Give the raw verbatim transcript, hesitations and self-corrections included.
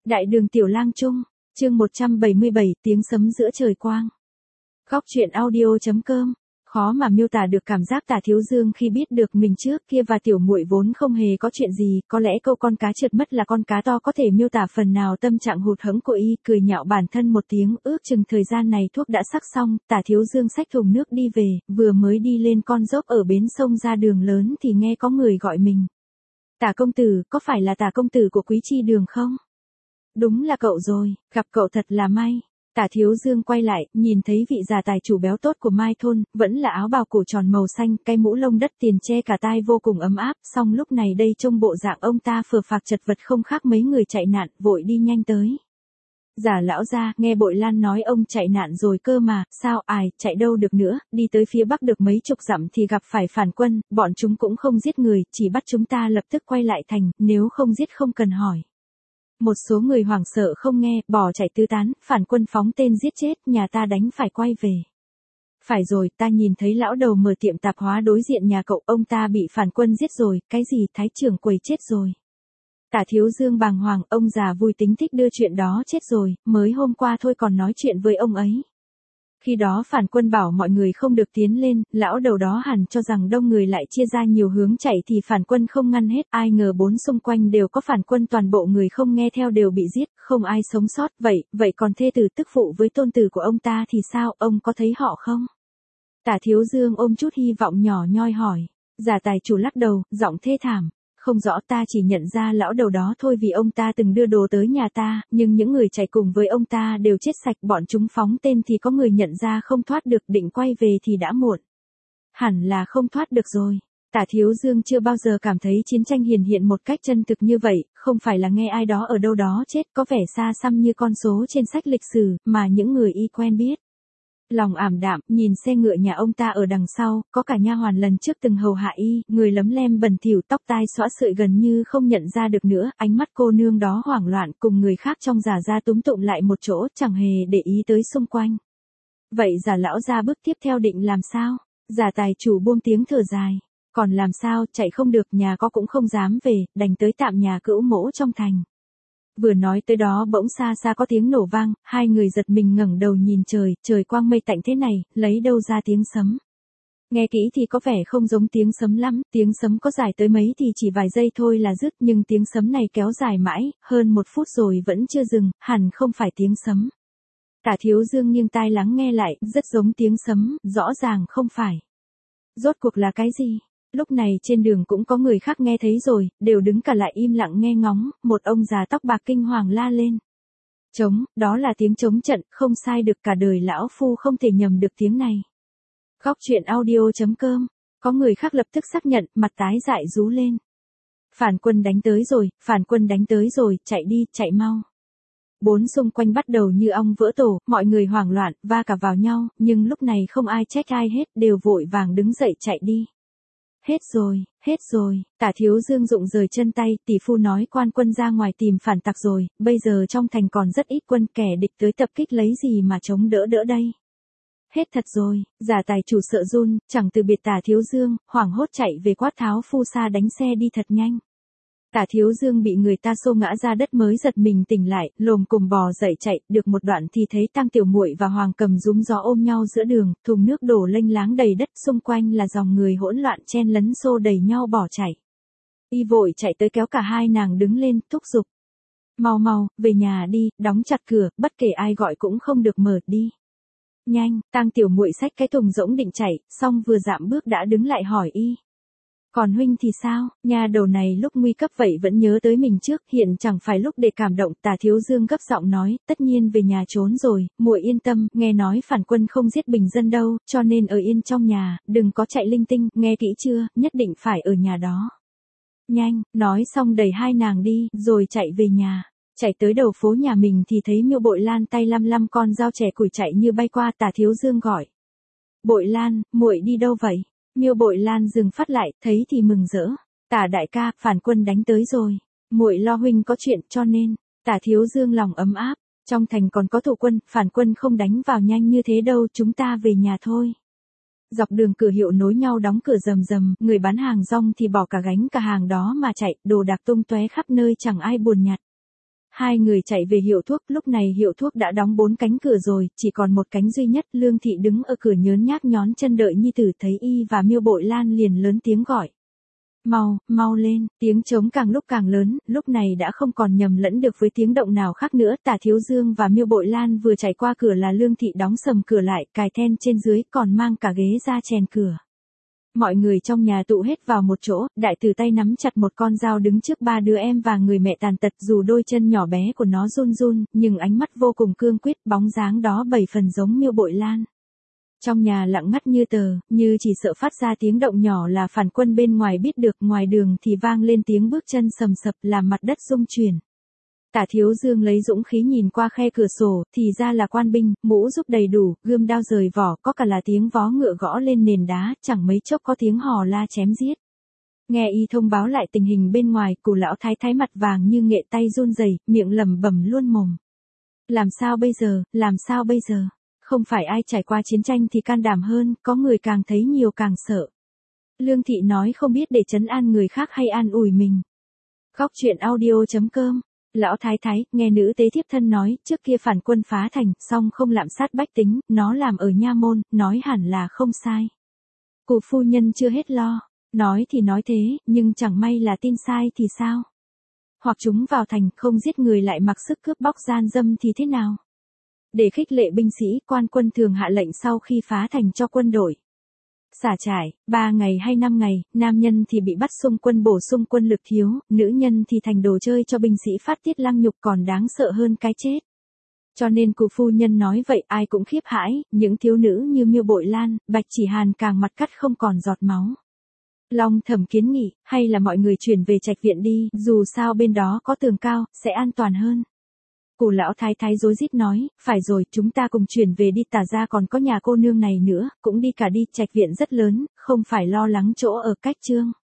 Đại đường Tiểu Lang Trung, chương một trăm bảy mươi bảy, tiếng sấm giữa trời quang. Góc truyện audio chấm com. Khó mà miêu tả được cảm giác Tả Thiếu Dương khi biết được mình trước kia và tiểu muội vốn không hề có chuyện gì, có lẽ câu con cá trượt mất là con cá to có thể miêu tả phần nào tâm trạng hụt hẫng của y, cười nhạo bản thân một tiếng, ước chừng thời gian này thuốc đã sắc xong, Tả Thiếu Dương xách thùng nước đi về, vừa mới đi lên con dốc ở bến sông ra đường lớn thì nghe có người gọi mình. Tả công tử, có phải là Tả công tử của Quý Chi Đường không? Đúng là cậu rồi, gặp cậu thật là may. Tả Thiếu Dương quay lại, nhìn thấy vị già tài chủ béo tốt của Mai Thôn, vẫn là áo bào cổ tròn màu xanh, cái mũ lông đất tiền che cả tai vô cùng ấm áp, song lúc này đây trông bộ dạng ông ta phờ phạc chật vật không khác mấy người chạy nạn, vội đi nhanh tới. Giả lão gia, nghe Bội Lan nói ông chạy nạn rồi cơ mà, sao ai, chạy đâu được nữa, đi tới phía bắc được mấy chục dặm thì gặp phải phản quân, bọn chúng cũng không giết người, chỉ bắt chúng ta lập tức quay lại thành, nếu không giết không cần hỏi. Một số người hoảng sợ không nghe, bỏ chạy tứ tán, phản quân phóng tên giết chết, nhà ta đánh phải quay về. Phải rồi, ta nhìn thấy lão đầu mở tiệm tạp hóa đối diện nhà cậu, ông ta bị phản quân giết rồi, cái gì, thái trưởng quầy chết rồi. Tả Thiếu Dương bàng hoàng, ông già vui tính thích đưa chuyện đó chết rồi, mới hôm qua thôi còn nói chuyện với ông ấy. Khi đó phản quân bảo mọi người không được tiến lên, lão đầu đó hẳn cho rằng đông người lại chia ra nhiều hướng chạy thì phản quân không ngăn hết, ai ngờ bốn xung quanh đều có phản quân, toàn bộ người không nghe theo đều bị giết, không ai sống sót, vậy, vậy còn thê tử tức phụ với tôn tử của ông ta thì sao, ông có thấy họ không? Tả Thiếu Dương ôm chút hy vọng nhỏ nhoi hỏi, giả tài chủ lắc đầu, giọng thê thảm. Không rõ, ta chỉ nhận ra lão đầu đó thôi vì ông ta từng đưa đồ tới nhà ta, nhưng những người chạy cùng với ông ta đều chết sạch, bọn chúng phóng tên thì có người nhận ra không thoát được, định quay về thì đã muộn. Hẳn là không thoát được rồi. Tả Thiếu Dương chưa bao giờ cảm thấy chiến tranh hiển hiện một cách chân thực như vậy, không phải là nghe ai đó ở đâu đó chết có vẻ xa xăm như con số trên sách lịch sử, mà những người y quen biết. Lòng ảm đạm, nhìn xe ngựa nhà ông ta ở đằng sau, có cả nha hoàn lần trước từng hầu hạ y, người lấm lem bẩn thỉu, tóc tai xõa sợi gần như không nhận ra được nữa, ánh mắt cô nương đó hoảng loạn, cùng người khác trong giả ra túm tụm lại một chỗ, chẳng hề để ý tới xung quanh. Vậy giả lão gia bước tiếp theo định làm sao? Giả tài chủ buông tiếng thở dài. Còn làm sao, chạy không được, nhà có cũng không dám về, đành tới tạm nhà cữu mỗ trong thành. Vừa nói tới đó bỗng xa xa có tiếng nổ vang, hai người giật mình ngẩng đầu nhìn trời, trời quang mây tạnh thế này, lấy đâu ra tiếng sấm. Nghe kỹ thì có vẻ không giống tiếng sấm lắm, tiếng sấm có dài tới mấy thì chỉ vài giây thôi là dứt, nhưng tiếng sấm này kéo dài mãi, hơn một phút rồi vẫn chưa dừng, hẳn không phải tiếng sấm. Tả Thiếu Dương nghiêng tai lắng nghe lại, rất giống tiếng sấm, rõ ràng không phải. Rốt cuộc là cái gì? Lúc này trên đường cũng có người khác nghe thấy rồi, đều đứng cả lại im lặng nghe ngóng, một ông già tóc bạc kinh hoàng la lên. Trống, đó là tiếng trống trận, không sai được, cả đời lão phu không thể nhầm được tiếng này. Góc truyện audio chấm com, có người khác lập tức xác nhận, mặt tái dại rú lên. Phản quân đánh tới rồi, phản quân đánh tới rồi, chạy đi, chạy mau. Bốn xung quanh bắt đầu như ong vỡ tổ, mọi người hoảng loạn, va cả vào nhau, nhưng lúc này không ai trách ai hết, đều vội vàng đứng dậy chạy đi. Hết rồi, hết rồi, Tả Thiếu Dương rụng rời chân tay, tỷ phu nói quan quân ra ngoài tìm phản tặc rồi, bây giờ trong thành còn rất ít quân, kẻ địch tới tập kích lấy gì mà chống đỡ đỡ đây. Hết thật rồi, giả tài chủ sợ run, chẳng từ biệt Tả Thiếu Dương, hoảng hốt chạy về quát tháo phu xa đánh xe đi thật nhanh. Tả Thiếu Dương bị người ta xô ngã ra đất mới giật mình tỉnh lại, lồm cồm bò dậy chạy, được một đoạn thì thấy Tang Tiểu Muội và Hoàng Cầm rúm gió ôm nhau giữa đường, thùng nước đổ lênh láng đầy đất, xung quanh là dòng người hỗn loạn chen lấn xô đẩy nhau bỏ chạy. Y vội chạy tới kéo cả hai nàng đứng lên, thúc giục. Mau mau, về nhà đi, đóng chặt cửa, bất kể ai gọi cũng không được mở đi. Nhanh, Tang Tiểu Muội xách cái thùng rỗng định chạy, xong vừa dạm bước đã đứng lại hỏi y. Còn huynh thì sao, nhà đầu này lúc nguy cấp vậy vẫn nhớ tới mình trước, hiện chẳng phải lúc để cảm động. Tả Thiếu Dương gấp giọng nói, tất nhiên về nhà trốn rồi, muội yên tâm, nghe nói phản quân không giết bình dân đâu, cho nên ở yên trong nhà, đừng có chạy linh tinh, nghe kỹ chưa, nhất định phải ở nhà đó. Nhanh, nói xong đẩy hai nàng đi, rồi chạy về nhà. Chạy tới đầu phố nhà mình thì thấy Miêu Bội Lan tay lăm lăm con dao chẻ củi chạy như bay qua. Tả Thiếu Dương gọi. Bội Lan, muội đi đâu vậy? Miêu Bội Lan dừng phát lại, thấy thì mừng rỡ. Tả đại ca, phản quân đánh tới rồi. Muội lo huynh có chuyện, cho nên. Tả Thiếu Dương lòng ấm áp. Trong thành còn có thủ quân, phản quân không đánh vào nhanh như thế đâu, chúng ta về nhà thôi. Dọc đường cửa hiệu nối nhau đóng cửa rầm rầm, người bán hàng rong thì bỏ cả gánh cả hàng đó mà chạy, đồ đạc tung tóe khắp nơi chẳng ai buồn nhặt. Hai người chạy về hiệu thuốc, lúc này hiệu thuốc đã đóng bốn cánh cửa rồi, chỉ còn một cánh duy nhất. Lương Thị đứng ở cửa nhớn nhác nhón chân đợi nhi tử, thấy y và Miêu Bội Lan liền lớn tiếng gọi. Mau, mau lên, tiếng trống càng lúc càng lớn, lúc này đã không còn nhầm lẫn được với tiếng động nào khác nữa. Tả Thiếu Dương và Miêu Bội Lan vừa chạy qua cửa là Lương Thị đóng sầm cửa lại, cài then trên dưới, còn mang cả ghế ra chèn cửa. Mọi người trong nhà tụ hết vào một chỗ, đại tử tay nắm chặt một con dao đứng trước ba đứa em và người mẹ tàn tật, dù đôi chân nhỏ bé của nó run run, nhưng ánh mắt vô cùng cương quyết, bóng dáng đó bảy phần giống Miêu Bội Lan. Trong nhà lặng ngắt như tờ, như chỉ sợ phát ra tiếng động nhỏ là phản quân bên ngoài biết được, ngoài đường thì vang lên tiếng bước chân sầm sập làm mặt đất rung chuyển. Tả Thiếu Dương lấy dũng khí nhìn qua khe cửa sổ, thì ra là quan binh, mũ giúp đầy đủ, gươm đao rời vỏ, có cả là tiếng vó ngựa gõ lên nền đá, chẳng mấy chốc có tiếng hò la chém giết. Nghe y thông báo lại tình hình bên ngoài, Cù lão thái thái mặt vàng như nghệ, tay run rẩy, miệng lẩm bẩm luôn mồm. Làm sao bây giờ, làm sao bây giờ? Không phải ai trải qua chiến tranh thì can đảm hơn, có người càng thấy nhiều càng sợ. Lương Thị nói không biết để trấn an người khác hay an ủi mình. Góc truyện audio chấm com. Lão thái thái, nghe nữ tế thiếp thân nói, trước kia phản quân phá thành, xong không lạm sát bách tính, nó làm ở nha môn, nói hẳn là không sai. Cụ phu nhân chưa hết lo, nói thì nói thế, nhưng chẳng may là tin sai thì sao? Hoặc chúng vào thành, không giết người lại mặc sức cướp bóc gian dâm thì thế nào? Để khích lệ binh sĩ, quan quân thường hạ lệnh sau khi phá thành cho quân đội xả trại, ba ngày hay năm ngày, nam nhân thì bị bắt xung quân bổ sung quân lực thiếu, nữ nhân thì thành đồ chơi cho binh sĩ phát tiết lăng nhục, còn đáng sợ hơn cái chết. Cho nên cụ phu nhân nói vậy ai cũng khiếp hãi, những thiếu nữ như Miêu Bội Lan, Bạch Chỉ Hàn càng mặt cắt không còn giọt máu. Long Thẩm kiến nghị, hay là mọi người chuyển về trạch viện đi, dù sao bên đó có tường cao, sẽ an toàn hơn. Cụ lão thái thái rối rít nói, phải rồi, chúng ta cùng chuyển về đi, Tả gia còn có nhà cô nương này nữa, cũng đi cả đi, trạch viện rất lớn, không phải lo lắng chỗ ở cách trương.